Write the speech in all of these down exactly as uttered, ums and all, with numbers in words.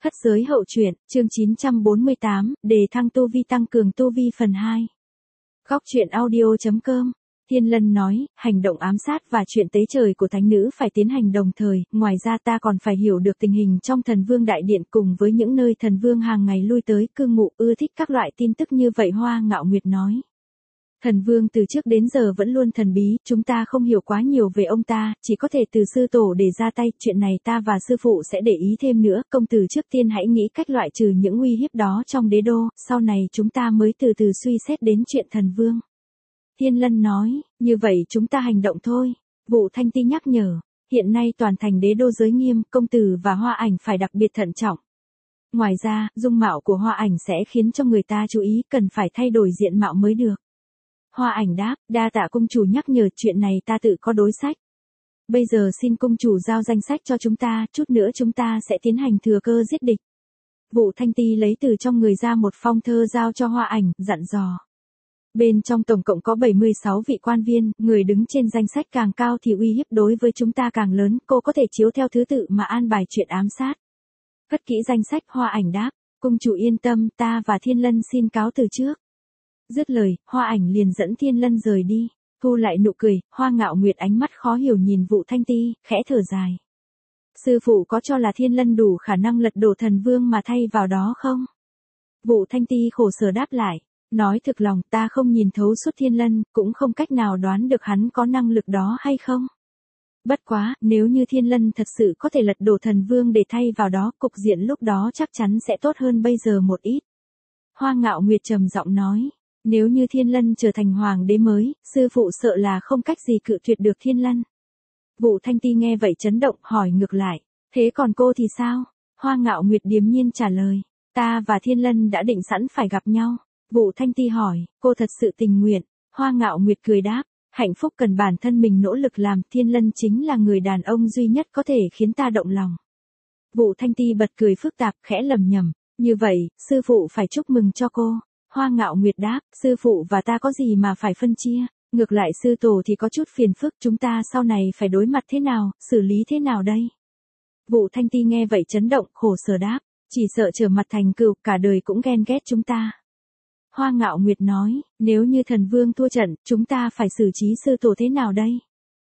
Thất giới hậu truyện, chương chín trăm bốn mươi tám, đề thăng tu vi tăng cường tu vi phần hai. Góc truyện audio.com. Thiên Lân nói, hành động ám sát và chuyện tế trời của thánh nữ phải tiến hành đồng thời, ngoài ra ta còn phải hiểu được tình hình trong thần vương đại điện cùng với những nơi thần vương hàng ngày lui tới cư ngụ ưa thích các loại tin tức như vậy. Hoa Ngạo Nguyệt nói. Thần vương từ trước đến giờ vẫn luôn thần bí, chúng ta không hiểu quá nhiều về ông ta, chỉ có thể từ sư tổ để ra tay, chuyện này ta và sư phụ sẽ để ý thêm nữa, công tử trước tiên hãy nghĩ cách loại trừ những uy hiếp đó trong đế đô, sau này chúng ta mới từ từ suy xét đến chuyện thần vương. Thiên Lân nói, như vậy chúng ta hành động thôi. Vũ Thanh Ti nhắc nhở, hiện nay toàn thành đế đô giới nghiêm, công tử và Hoa Ảnh phải đặc biệt thận trọng. Ngoài ra, dung mạo của Hoa Ảnh sẽ khiến cho người ta chú ý, cần phải thay đổi diện mạo mới được. Hoa Ảnh đáp, đa tạ cung chủ nhắc nhở, chuyện này ta tự có đối sách. Bây giờ xin cung chủ giao danh sách cho chúng ta, chút nữa chúng ta sẽ tiến hành thừa cơ giết địch. Vũ Thanh Ti lấy từ trong người ra một phong thơ giao cho Hoa Ảnh, dặn dò. Bên trong tổng cộng có bảy mươi sáu vị quan viên, người đứng trên danh sách càng cao thì uy hiếp đối với chúng ta càng lớn, cô có thể chiếu theo thứ tự mà an bài chuyện ám sát. Cất kỹ danh sách, Hoa Ảnh đáp, cung chủ yên tâm, ta và Thiên Lân xin cáo từ trước. Dứt lời, Hoa Ảnh liền dẫn Thiên Lân rời đi, thu lại nụ cười, Hoa Ngạo Nguyệt ánh mắt khó hiểu nhìn Vũ Thanh Ti, khẽ thở dài. Sư phụ có cho là Thiên Lân đủ khả năng lật đổ thần vương mà thay vào đó không? Vũ Thanh Ti khổ sở đáp lại, nói thực lòng ta không nhìn thấu suốt Thiên Lân, cũng không cách nào đoán được hắn có năng lực đó hay không. Bất quá, nếu như Thiên Lân thật sự có thể lật đổ thần vương để thay vào đó, cục diện lúc đó chắc chắn sẽ tốt hơn bây giờ một ít. Hoa Ngạo Nguyệt trầm giọng nói. Nếu như Thiên Lân trở thành hoàng đế mới, sư phụ sợ là không cách gì cự tuyệt được Thiên Lân. Vũ Thanh Ti nghe vậy chấn động, hỏi ngược lại, thế còn cô thì sao? Hoa Ngạo Nguyệt điềm nhiên trả lời, ta và Thiên Lân đã định sẵn phải gặp nhau. Vũ Thanh Ti hỏi, cô thật sự tình nguyện? Hoa Ngạo Nguyệt cười đáp, hạnh phúc cần bản thân mình nỗ lực làm, Thiên Lân chính là người đàn ông duy nhất có thể khiến ta động lòng. Vũ Thanh Ti bật cười phức tạp, khẽ lầm nhầm, như vậy, sư phụ phải chúc mừng cho cô. Hoa Ngạo Nguyệt đáp, sư phụ và ta có gì mà phải phân chia, ngược lại sư tổ thì có chút phiền phức, chúng ta sau này phải đối mặt thế nào, xử lý thế nào đây? Vũ Thanh Ti nghe vậy chấn động, khổ sở đáp, chỉ sợ trở mặt thành cừu, cả đời cũng ghen ghét chúng ta. Hoa Ngạo Nguyệt nói, nếu như thần vương thua trận, chúng ta phải xử trí sư tổ thế nào đây?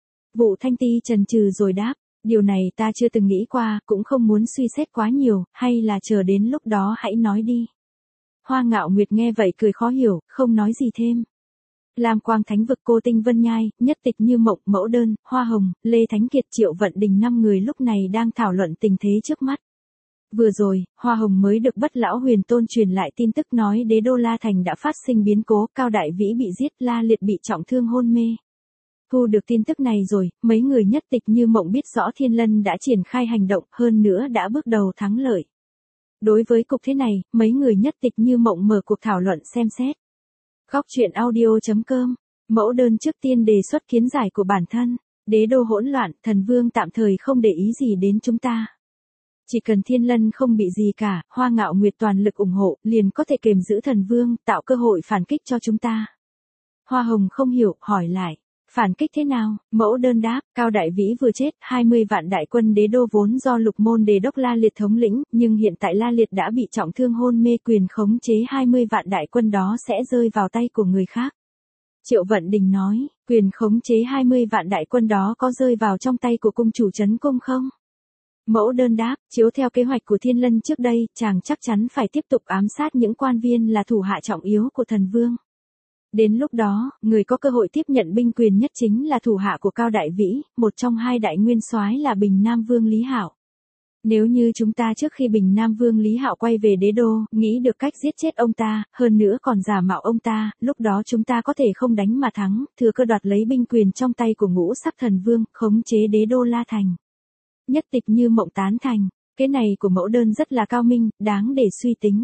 Vũ Thanh Ti chần chừ rồi đáp, điều này ta chưa từng nghĩ qua, cũng không muốn suy xét quá nhiều, hay là chờ đến lúc đó hãy nói đi. Hoa Ngạo Nguyệt nghe vậy cười khó hiểu, không nói gì thêm. Lam Quang Thánh Vực, Cô Tinh Vân Nhai, Nhất Tịch Như Mộng, Mẫu Đơn, Hoa Hồng, Lê Thánh Kiệt, Triệu Vận Đình năm người lúc này đang thảo luận tình thế trước mắt. Vừa rồi, Hoa Hồng mới được Bất Lão Huyền Tôn truyền lại tin tức nói đế đô La Thành đã phát sinh biến cố, Cao Đại Vĩ bị giết, La Liệt bị trọng thương hôn mê. Thu được tin tức này rồi, mấy người Nhất Tịch Như Mộng biết rõ Thiên Lân đã triển khai hành động, hơn nữa đã bước đầu thắng lợi. Đối với cục thế này, mấy người Nhất Tịch Như Mộng mở cuộc thảo luận xem xét. Góc truyện audio.com. Mẫu Đơn trước tiên đề xuất kiến giải của bản thân. Đế đô hỗn loạn, thần vương tạm thời không để ý gì đến chúng ta. Chỉ cần Thiên Lân không bị gì cả, Hoa Ngạo Nguyệt toàn lực ủng hộ, liền có thể kiềm giữ thần vương, tạo cơ hội phản kích cho chúng ta. Hoa Hồng không hiểu, hỏi lại. Phản kích thế nào? Mẫu Đơn đáp, Cao Đại Vĩ vừa chết, hai mươi vạn đại quân đế đô vốn do Lục Môn Đề đốc La Liệt thống lĩnh, nhưng hiện tại La Liệt đã bị trọng thương hôn mê, quyền khống chế hai mươi vạn đại quân đó sẽ rơi vào tay của người khác. Triệu Vận Đình nói, quyền khống chế hai mươi vạn đại quân đó có rơi vào trong tay của cung chủ trấn cung không? Mẫu Đơn đáp, chiếu theo kế hoạch của Thiên Lân trước đây, chàng chắc chắn phải tiếp tục ám sát những quan viên là thủ hạ trọng yếu của thần vương. Đến lúc đó, người có cơ hội tiếp nhận binh quyền nhất chính là thủ hạ của Cao Đại Vĩ, một trong hai đại nguyên soái là Bình Nam Vương Lý Hạo. Nếu như chúng ta trước khi Bình Nam Vương Lý Hạo quay về đế đô, nghĩ được cách giết chết ông ta, hơn nữa còn giả mạo ông ta, lúc đó chúng ta có thể không đánh mà thắng, thừa cơ đoạt lấy binh quyền trong tay của Ngũ Sắc Thần Vương, khống chế đế đô La Thành. Nhất Tịch Như Mộng tán thành, cái này của Mẫu Đơn rất là cao minh, đáng để suy tính.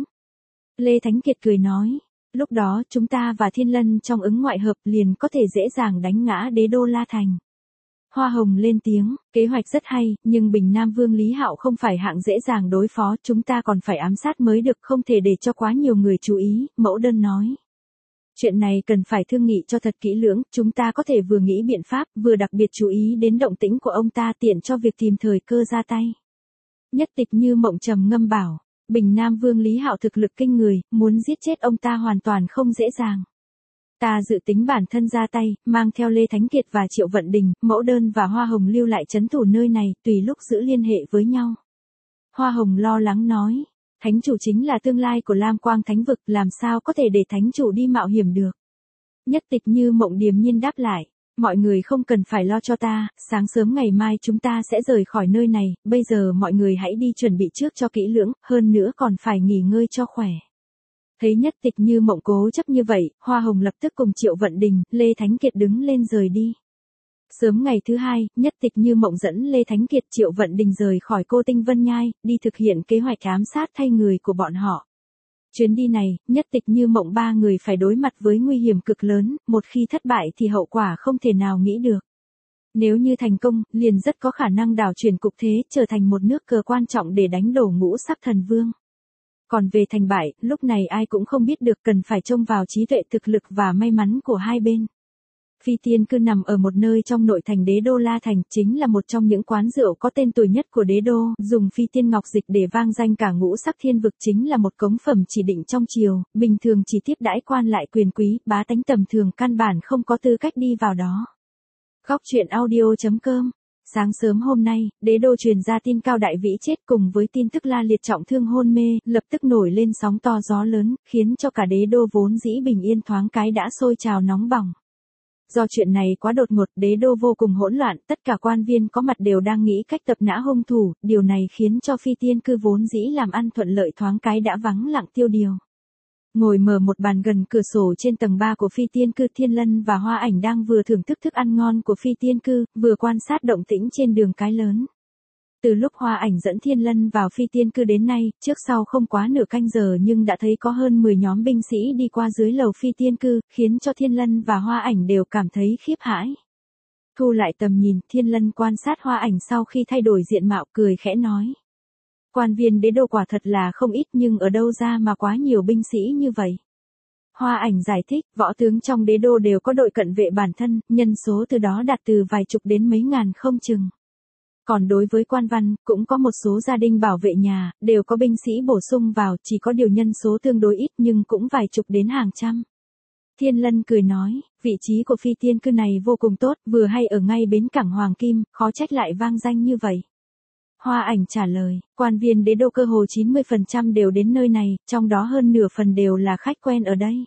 Lê Thánh Kiệt cười nói. Lúc đó chúng ta và Thiên Lân trong ứng ngoại hợp liền có thể dễ dàng đánh ngã đế đô La Thành. Hoa Hồng lên tiếng, kế hoạch rất hay, nhưng Bình Nam Vương Lý Hạo không phải hạng dễ dàng đối phó, chúng ta còn phải ám sát mới được, không thể để cho quá nhiều người chú ý, Mẫu Đơn nói. Chuyện này cần phải thương nghị cho thật kỹ lưỡng, chúng ta có thể vừa nghĩ biện pháp, vừa đặc biệt chú ý đến động tĩnh của ông ta tiện cho việc tìm thời cơ ra tay. Nhất Tịch Như Mộng trầm ngâm bảo, Bình Nam Vương Lý Hạo thực lực kinh người, muốn giết chết ông ta hoàn toàn không dễ dàng. Ta dự tính bản thân ra tay, mang theo Lê Thánh Kiệt và Triệu Vận Đình, Mẫu Đơn và Hoa Hồng lưu lại trấn thủ nơi này, tùy lúc giữ liên hệ với nhau. Hoa Hồng lo lắng nói, Thánh chủ chính là tương lai của Lam Quang Thánh vực, làm sao có thể để Thánh chủ đi mạo hiểm được. Nhất Tịch Như Mộng điềm nhiên đáp lại, mọi người không cần phải lo cho ta, sáng sớm ngày mai chúng ta sẽ rời khỏi nơi này, bây giờ mọi người hãy đi chuẩn bị trước cho kỹ lưỡng, hơn nữa còn phải nghỉ ngơi cho khỏe. Thấy Nhất Tịch Như Mộng cố chấp như vậy, Hoa Hồng lập tức cùng Triệu Vận Đình, Lê Thánh Kiệt đứng lên rời đi. Sớm ngày thứ hai, Nhất Tịch Như Mộng dẫn Lê Thánh Kiệt, Triệu Vận Đình rời khỏi Cô Tinh Vân Nhai, đi thực hiện kế hoạch ám sát thay người của bọn họ. Chuyến đi này, Nhất Tịch Như Mộng ba người phải đối mặt với nguy hiểm cực lớn, một khi thất bại thì hậu quả không thể nào nghĩ được. Nếu như thành công, liền rất có khả năng đảo chuyển cục thế, trở thành một nước cờ quan trọng để đánh đổ Ngũ Sắc Thần Vương. Còn về thành bại, lúc này ai cũng không biết được, cần phải trông vào trí tuệ, thực lực và may mắn của hai bên. Phi Tiên Cư nằm ở một nơi trong nội thành Đế Đô La Thành, chính là một trong những quán rượu có tên tuổi nhất của Đế Đô, dùng phi tiên ngọc dịch để vang danh cả Ngũ Sắc Thiên vực, chính là một cống phẩm chỉ định trong triều, bình thường chỉ tiếp đãi quan lại quyền quý, bá tánh tầm thường căn bản không có tư cách đi vào đó. Góc truyện audio chấm com. Sáng sớm hôm nay, Đế Đô truyền ra tin Cao Đại Vĩ chết cùng với tin tức La Liệt trọng thương hôn mê, lập tức nổi lên sóng to gió lớn, khiến cho cả Đế Đô vốn dĩ bình yên thoáng cái đã sôi trào nóng bỏng. Do chuyện này quá đột ngột, Đế Đô vô cùng hỗn loạn, tất cả quan viên có mặt đều đang nghĩ cách tập nã hung thủ, điều này khiến cho Phi Tiên Cư vốn dĩ làm ăn thuận lợi thoáng cái đã vắng lặng tiêu điều. Ngồi mở một bàn gần cửa sổ trên tầng ba của Phi Tiên Cư, Thiên Lân và Hoa Ảnh đang vừa thưởng thức thức ăn ngon của Phi Tiên Cư, vừa quan sát động tĩnh trên đường cái lớn. Từ lúc Hoa Ảnh dẫn Thiên Lân vào Phi Tiên Cư đến nay, trước sau không quá nửa canh giờ nhưng đã thấy có hơn mười nhóm binh sĩ đi qua dưới lầu Phi Tiên Cư, khiến cho Thiên Lân và Hoa Ảnh đều cảm thấy khiếp hãi. Thu lại tầm nhìn, Thiên Lân quan sát Hoa Ảnh sau khi thay đổi diện mạo, cười khẽ nói. Quan viên Đế Đô quả thật là không ít, nhưng ở đâu ra mà quá nhiều binh sĩ như vậy. Hoa Ảnh giải thích, võ tướng trong Đế Đô đều có đội cận vệ bản thân, nhân số từ đó đạt từ vài chục đến mấy ngàn không chừng. Còn đối với quan văn, cũng có một số gia đình bảo vệ nhà, đều có binh sĩ bổ sung vào, chỉ có điều nhân số tương đối ít nhưng cũng vài chục đến hàng trăm. Thiên Lân cười nói, vị trí của Phi Tiên Cư này vô cùng tốt, vừa hay ở ngay bến cảng Hoàng Kim, khó trách lại vang danh như vậy. Hoa Ảnh trả lời, quan viên Đế Đô cơ hồ chín mươi phần trăm đều đến nơi này, trong đó hơn nửa phần đều là khách quen ở đây.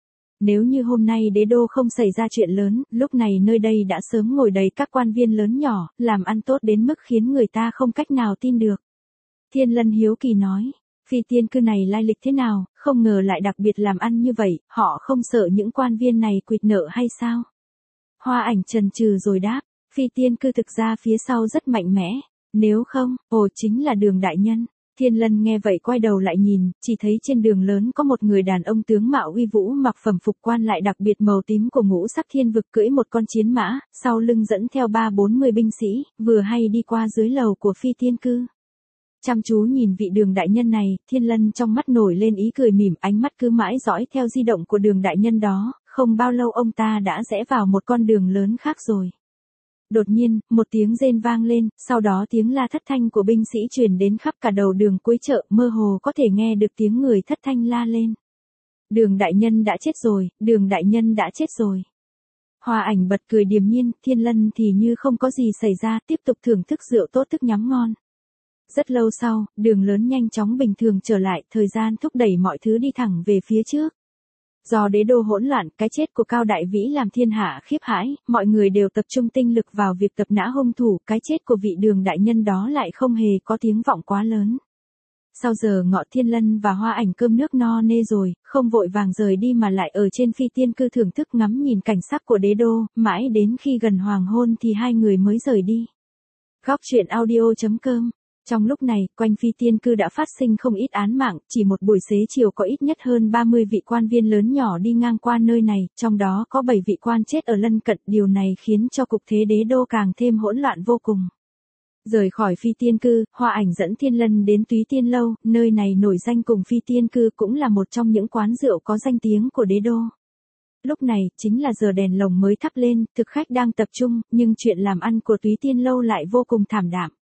Nếu như hôm nay Đế Đô không xảy ra chuyện lớn, lúc này nơi đây đã sớm ngồi đầy các quan viên lớn nhỏ, làm ăn tốt đến mức khiến người ta không cách nào tin được. Thiên Lân hiếu kỳ nói, Phi Tiên Cư này lai lịch thế nào, không ngờ lại đặc biệt làm ăn như vậy, họ không sợ những quan viên này quỵt nợ hay sao? Hoa Ảnh chần chừ rồi đáp, Phi Tiên Cư thực ra phía sau rất mạnh mẽ, nếu không, ồ chính là Đường đại nhân. Thiên Lân nghe vậy quay đầu lại nhìn, chỉ thấy trên đường lớn có một người đàn ông tướng mạo uy vũ, mặc phẩm phục quan lại đặc biệt màu tím của Ngũ Sắc Thiên vực, cưỡi một con chiến mã, sau lưng dẫn theo ba bốn mươi binh sĩ, vừa hay đi qua dưới lầu của Phi Tiên Cư. Chăm chú nhìn vị Đường đại nhân này, Thiên Lân trong mắt nổi lên ý cười mỉm, ánh mắt cứ mãi dõi theo di động của Đường đại nhân đó, không bao lâu ông ta đã rẽ vào một con đường lớn khác rồi. Đột nhiên, một tiếng rên vang lên, sau đó tiếng la thất thanh của binh sĩ truyền đến khắp cả đầu đường cuối chợ, mơ hồ có thể nghe được tiếng người thất thanh la lên. Đường đại nhân đã chết rồi, Đường đại nhân đã chết rồi. Hoa Ảnh bật cười điềm nhiên, Thiên Lân thì như không có gì xảy ra, tiếp tục thưởng thức rượu tốt thức nhắm ngon. Rất lâu sau, đường lớn nhanh chóng bình thường trở lại, thời gian thúc đẩy mọi thứ đi thẳng về phía trước. Do Đế Đô hỗn loạn, cái chết của Cao Đại Vĩ làm thiên hạ khiếp hãi, mọi người đều tập trung tinh lực vào việc tập nã hung thủ, cái chết của vị Đường đại nhân đó lại không hề có tiếng vọng quá lớn. Sau giờ ngọ, Thiên Lân và Hoa Ảnh cơm nước no nê rồi, không vội vàng rời đi mà lại ở trên Phi Tiên Cư thưởng thức ngắm nhìn cảnh sắc của Đế Đô, mãi đến khi gần hoàng hôn thì hai người mới rời đi. Góc truyện audio chấm com. Trong lúc này, quanh Phi Tiên Cư đã phát sinh không ít án mạng, chỉ một buổi xế chiều có ít nhất hơn ba mươi vị quan viên lớn nhỏ đi ngang qua nơi này, trong đó có bảy vị quan chết ở lân cận, điều này khiến cho cục thế Đế Đô càng thêm hỗn loạn vô cùng. Rời khỏi Phi Tiên Cư, Hoa Ảnh dẫn Thiên Lân đến Túy Tiên Lâu, nơi này nổi danh cùng Phi Tiên Cư, cũng là một trong những quán rượu có danh tiếng của Đế Đô. Lúc này, chính là giờ đèn lồng mới thắp lên, thực khách đang tập trung, nhưng chuyện làm ăn của Túy Tiên Lâu lại vô cùng thảm đạm.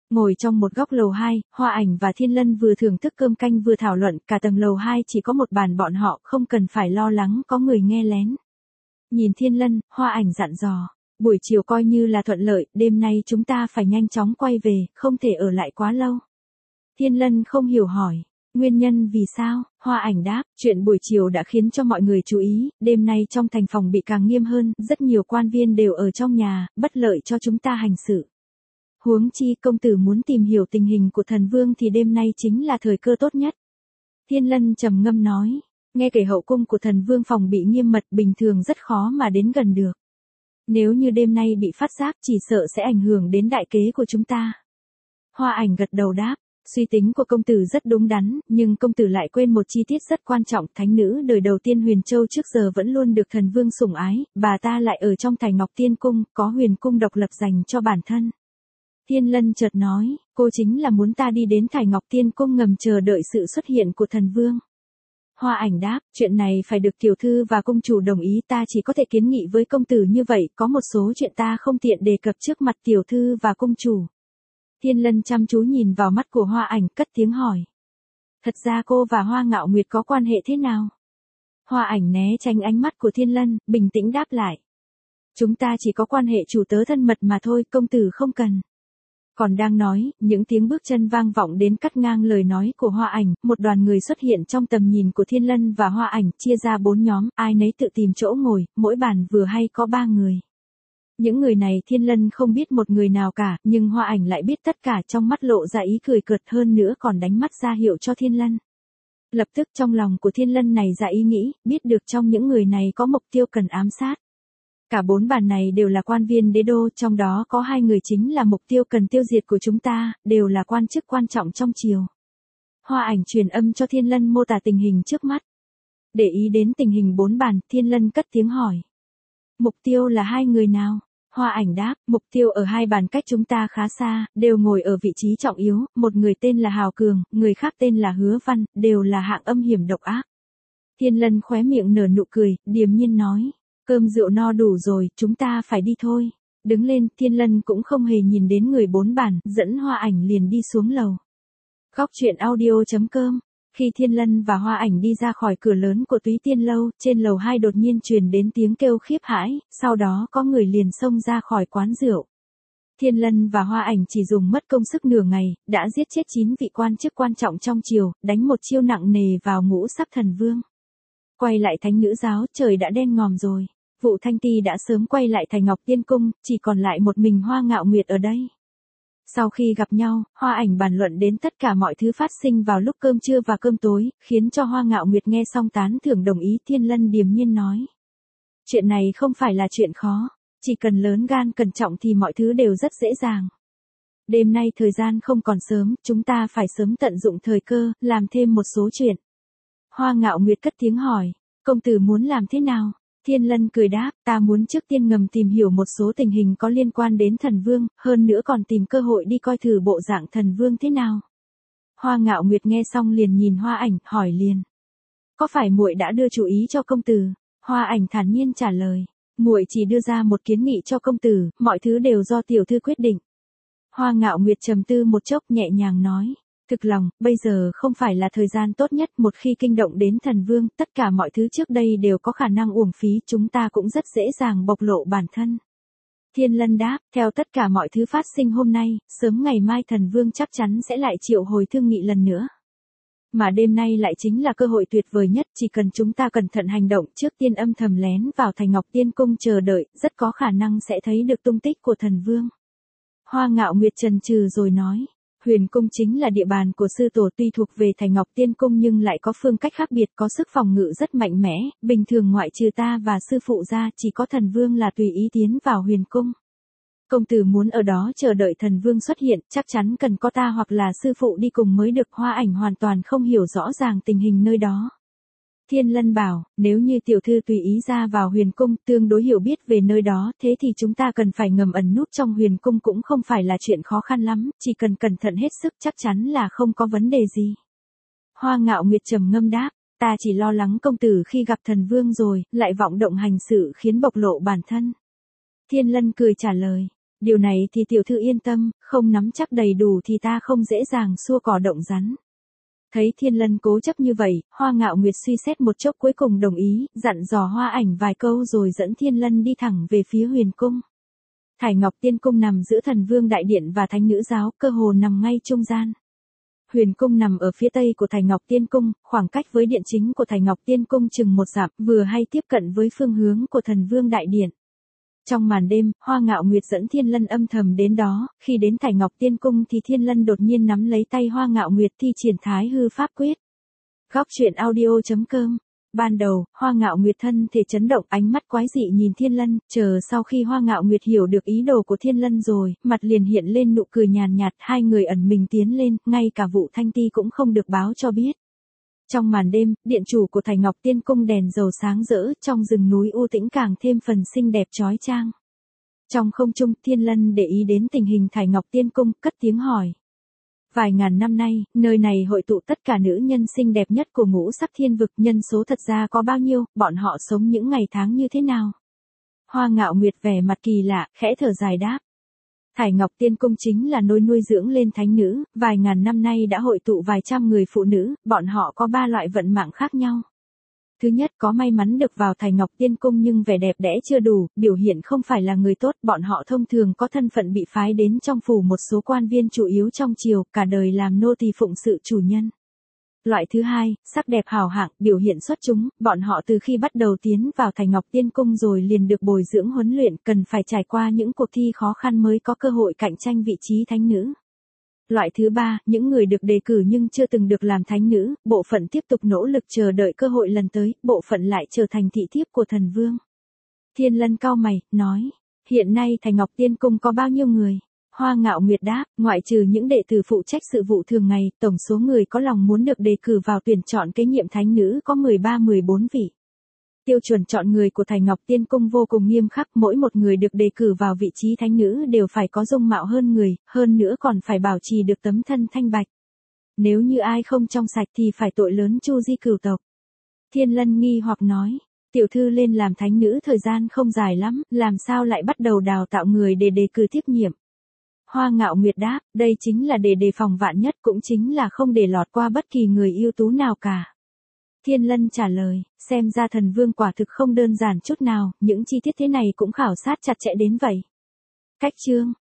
Ngồi trong một góc lầu hai, Hoa Ảnh và Thiên Lân vừa thưởng thức cơm canh vừa thảo luận, cả tầng lầu hai chỉ có một bàn bọn họ, không cần phải lo lắng có người nghe lén. Nhìn Thiên Lân, Hoa Ảnh dặn dò, buổi chiều coi như là thuận lợi, đêm nay chúng ta phải nhanh chóng quay về, không thể ở lại quá lâu. Thiên Lân không hiểu hỏi, nguyên nhân vì sao? Hoa Ảnh đáp, chuyện buổi chiều đã khiến cho mọi người chú ý, đêm nay trong thành phòng bị càng nghiêm hơn, rất nhiều quan viên đều ở trong nhà, bất lợi cho chúng ta hành sự. Huống chi công tử muốn tìm hiểu tình hình của thần vương thì đêm nay chính là thời cơ tốt nhất. Thiên Lân trầm ngâm nói, nghe kể hậu cung của thần vương phòng bị nghiêm mật bình thường rất khó mà đến gần được. Nếu như đêm nay bị phát giác chỉ sợ sẽ ảnh hưởng đến đại kế của chúng ta. Hoa Ảnh gật đầu đáp, suy tính của công tử rất đúng đắn, nhưng công tử lại quên một chi tiết rất quan trọng, thánh nữ đời đầu tiên Huyền Châu trước giờ vẫn luôn được thần vương sủng ái, bà ta lại ở trong Thải Ngọc Tiên Cung, có huyền cung độc lập dành cho bản thân. Thiên Lân chợt nói, cô chính là muốn ta đi đến Thải Ngọc Tiên Cung ngầm chờ đợi sự xuất hiện của thần vương. Hoa Ảnh đáp, chuyện này phải được tiểu thư và công chủ đồng ý, ta chỉ có thể kiến nghị với công tử như vậy, có một số chuyện ta không tiện đề cập trước mặt tiểu thư và công chủ. Thiên Lân chăm chú nhìn vào mắt của Hoa Ảnh, cất tiếng hỏi. Thật ra cô và Hoa Ngạo Nguyệt có quan hệ thế nào? Hoa Ảnh né tránh ánh mắt của Thiên Lân, bình tĩnh đáp lại. Chúng ta chỉ có quan hệ chủ tớ thân mật mà thôi, công tử không cần. Còn đang nói, những tiếng bước chân vang vọng đến cắt ngang lời nói của Hoa Ảnh, một đoàn người xuất hiện trong tầm nhìn của Thiên Lân và Hoa Ảnh, chia ra bốn nhóm, ai nấy tự tìm chỗ ngồi, mỗi bàn vừa hay có ba người. Những người này Thiên Lân không biết một người nào cả, nhưng Hoa Ảnh lại biết tất cả, trong mắt lộ ra ý cười cợt, hơn nữa còn đánh mắt ra hiệu cho Thiên Lân. Lập tức trong lòng của Thiên Lân này ra ý nghĩ, biết được trong những người này có mục tiêu cần ám sát. Cả bốn bàn này đều là quan viên đế đô, trong đó có hai người chính là mục tiêu cần tiêu diệt của chúng ta, đều là quan chức quan trọng trong triều. Hoa Ảnh truyền âm cho Thiên Lân mô tả tình hình trước mắt. Để ý đến tình hình bốn bàn, Thiên Lân cất tiếng hỏi. Mục tiêu là hai người nào? Hoa Ảnh đáp, mục tiêu ở hai bàn cách chúng ta khá xa, đều ngồi ở vị trí trọng yếu, một người tên là Hào Cường, người khác tên là Hứa Văn, đều là hạng âm hiểm độc ác. Thiên Lân khóe miệng nở nụ cười, điềm nhiên nói. Cơm rượu no đủ rồi, chúng ta phải đi thôi. Đứng lên, Thiên Lân cũng không hề nhìn đến người bốn bàn, dẫn Hoa Ảnh liền đi xuống lầu. Góc truyện audio chấm com. Khi Thiên Lân và Hoa Ảnh đi ra khỏi cửa lớn của Túy Tiên Lâu, trên lầu hai đột nhiên truyền đến tiếng kêu khiếp hãi, sau đó có người liền xông ra khỏi quán rượu. Thiên Lân và Hoa Ảnh chỉ dùng mất công sức nửa ngày, đã giết chết chín vị quan chức quan trọng trong triều, đánh một chiêu nặng nề vào ngũ sắc thần vương. Quay lại thánh nữ giáo, trời đã đen ngòm rồi. Vụ Thanh Ti đã sớm quay lại Thải Ngọc Tiên Cung, chỉ còn lại một mình Hoa Ngạo Nguyệt ở đây. Sau khi gặp nhau, Hoa Ảnh bàn luận đến tất cả mọi thứ phát sinh vào lúc cơm trưa và cơm tối, khiến cho Hoa Ngạo Nguyệt nghe xong tán thưởng đồng ý. Thiên Lân điềm nhiên nói. Chuyện này không phải là chuyện khó, chỉ cần lớn gan cẩn trọng thì mọi thứ đều rất dễ dàng. Đêm nay thời gian không còn sớm, chúng ta phải sớm tận dụng thời cơ, làm thêm một số chuyện. Hoa Ngạo Nguyệt cất tiếng hỏi, công tử muốn làm thế nào? Thiên Lân cười đáp, ta muốn trước tiên ngầm tìm hiểu một số tình hình có liên quan đến thần vương, hơn nữa còn tìm cơ hội đi coi thử bộ dạng thần vương thế nào. Hoa Ngạo Nguyệt nghe xong liền nhìn Hoa Ảnh, hỏi liền. Có phải muội đã đưa chủ ý cho công tử? Hoa Ảnh thản nhiên trả lời, muội chỉ đưa ra một kiến nghị cho công tử, mọi thứ đều do tiểu thư quyết định. Hoa Ngạo Nguyệt trầm tư một chốc nhẹ nhàng nói. Thực lòng, bây giờ không phải là thời gian tốt nhất, một khi kinh động đến thần vương, tất cả mọi thứ trước đây đều có khả năng uổng phí, chúng ta cũng rất dễ dàng bộc lộ bản thân. Thiên Lân đáp, theo tất cả mọi thứ phát sinh hôm nay, sớm ngày mai thần vương chắc chắn sẽ lại triệu hồi thương nghị lần nữa. Mà đêm nay lại chính là cơ hội tuyệt vời nhất, chỉ cần chúng ta cẩn thận hành động, trước tiên âm thầm lén vào Thải Ngọc Tiên Cung chờ đợi, rất có khả năng sẽ thấy được tung tích của thần vương. Hoa Ngạo Nguyệt chần chừ rồi nói. Huyền cung chính là địa bàn của sư tổ, tuy thuộc về Thải Ngọc Tiên Cung nhưng lại có phương cách khác biệt, có sức phòng ngự rất mạnh mẽ, bình thường ngoại trừ ta và sư phụ ra, chỉ có thần vương là tùy ý tiến vào huyền cung. Công tử muốn ở đó chờ đợi thần vương xuất hiện, chắc chắn cần có ta hoặc là sư phụ đi cùng mới được. Hoa Ảnh hoàn toàn không hiểu rõ ràng tình hình nơi đó. Thiên Lân bảo, nếu như tiểu thư tùy ý ra vào huyền cung, tương đối hiểu biết về nơi đó, thế thì chúng ta cần phải ngầm ẩn núp trong huyền cung cũng không phải là chuyện khó khăn lắm, chỉ cần cẩn thận hết sức chắc chắn là không có vấn đề gì. Hoa Ngạo Nguyệt trầm ngâm đáp, ta chỉ lo lắng công tử khi gặp thần vương rồi, lại vọng động hành sự khiến bộc lộ bản thân. Thiên Lân cười trả lời, Điều này thì tiểu thư yên tâm, không nắm chắc đầy đủ thì ta không dễ dàng xua cỏ động rắn. Thấy Thiên Lân cố chấp như vậy, Hoa Ngạo Nguyệt suy xét một chốc cuối cùng đồng ý, dặn dò Hoa Ảnh vài câu rồi dẫn Thiên Lân đi thẳng về phía Huyền Cung. Thải Ngọc Tiên Cung nằm giữa Thần Vương Đại Điện và Thánh Nữ Giáo, cơ hồ nằm ngay trung gian. Huyền Cung nằm ở phía tây của Thải Ngọc Tiên Cung, khoảng cách với điện chính của Thải Ngọc Tiên Cung chừng một dặm, vừa hay tiếp cận với phương hướng của Thần Vương Đại Điện. Trong màn đêm, Hoa Ngạo Nguyệt dẫn Thiên Lân âm thầm đến đó, khi đến Thải Ngọc Tiên Cung thì Thiên Lân đột nhiên nắm lấy tay Hoa Ngạo Nguyệt thi triển Thái Hư Pháp Quyết. Góc truyện audio chấm com. Ban đầu, Hoa Ngạo Nguyệt thân thể chấn động, ánh mắt quái dị nhìn Thiên Lân, chờ sau khi Hoa Ngạo Nguyệt hiểu được ý đồ của Thiên Lân rồi, mặt liền hiện lên nụ cười nhàn nhạt, hai người ẩn mình tiến lên, ngay cả Vũ Thanh Ti cũng không được báo cho biết. Trong màn đêm, điện chủ của Thải Ngọc Tiên Cung đèn dầu sáng rỡ, trong rừng núi u tĩnh càng thêm phần xinh đẹp chói chang. Trong không trung, Thiên Lân để ý đến tình hình Thải Ngọc Tiên Cung, cất tiếng hỏi. Vài ngàn năm nay, nơi này hội tụ tất cả nữ nhân xinh đẹp nhất của ngũ sắc thiên vực, nhân số thật ra có bao nhiêu, bọn họ sống những ngày tháng như thế nào? Hoa Ngạo Nguyệt vẻ mặt kỳ lạ, khẽ thở dài đáp. Thải Ngọc Tiên Cung chính là nôi nuôi dưỡng lên thánh nữ, vài ngàn năm nay đã hội tụ vài trăm người phụ nữ, bọn họ có ba loại vận mạng khác nhau. Thứ nhất, có may mắn được vào Thải Ngọc Tiên Cung nhưng vẻ đẹp đẽ chưa đủ, biểu hiện không phải là người tốt, bọn họ thông thường có thân phận bị phái đến trong phủ một số quan viên chủ yếu trong triều, cả đời làm nô tỳ phụng sự chủ nhân. Loại thứ hai, sắc đẹp hào hạng, biểu hiện xuất chúng, bọn họ từ khi bắt đầu tiến vào Thải Ngọc Tiên Cung rồi liền được bồi dưỡng huấn luyện, cần phải trải qua những cuộc thi khó khăn mới có cơ hội cạnh tranh vị trí thánh nữ. Loại thứ ba, những người được đề cử nhưng chưa từng được làm thánh nữ, bộ phận tiếp tục nỗ lực chờ đợi cơ hội lần tới, bộ phận lại trở thành thị thiếp của thần vương. Thiên Lân cau mày, nói, hiện nay Thải Ngọc Tiên Cung có bao nhiêu người? Hoa Ngạo Nguyệt đáp, ngoại trừ những đệ tử phụ trách sự vụ thường ngày, tổng số người có lòng muốn được đề cử vào tuyển chọn kế nhiệm thánh nữ có mười ba mười bốn vị. Tiêu chuẩn chọn người của Thải Ngọc Tiên Cung vô cùng nghiêm khắc, mỗi một người được đề cử vào vị trí thánh nữ đều phải có dung mạo hơn người, hơn nữa còn phải bảo trì được tấm thân thanh bạch. Nếu như ai không trong sạch thì phải tội lớn chu di cửu tộc. Thiên Lân nghi hoặc nói, tiểu thư lên làm thánh nữ thời gian không dài lắm, làm sao lại bắt đầu đào tạo người để đề cử tiếp nhiệm? Hoa Ngạo Nguyệt đáp, đây chính là để đề phòng vạn nhất, cũng chính là không để lọt qua bất kỳ người ưu tú nào cả. Thiên Lân trả lời, xem ra thần vương quả thực không đơn giản chút nào, những chi tiết thế này cũng khảo sát chặt chẽ đến vậy. Cách chương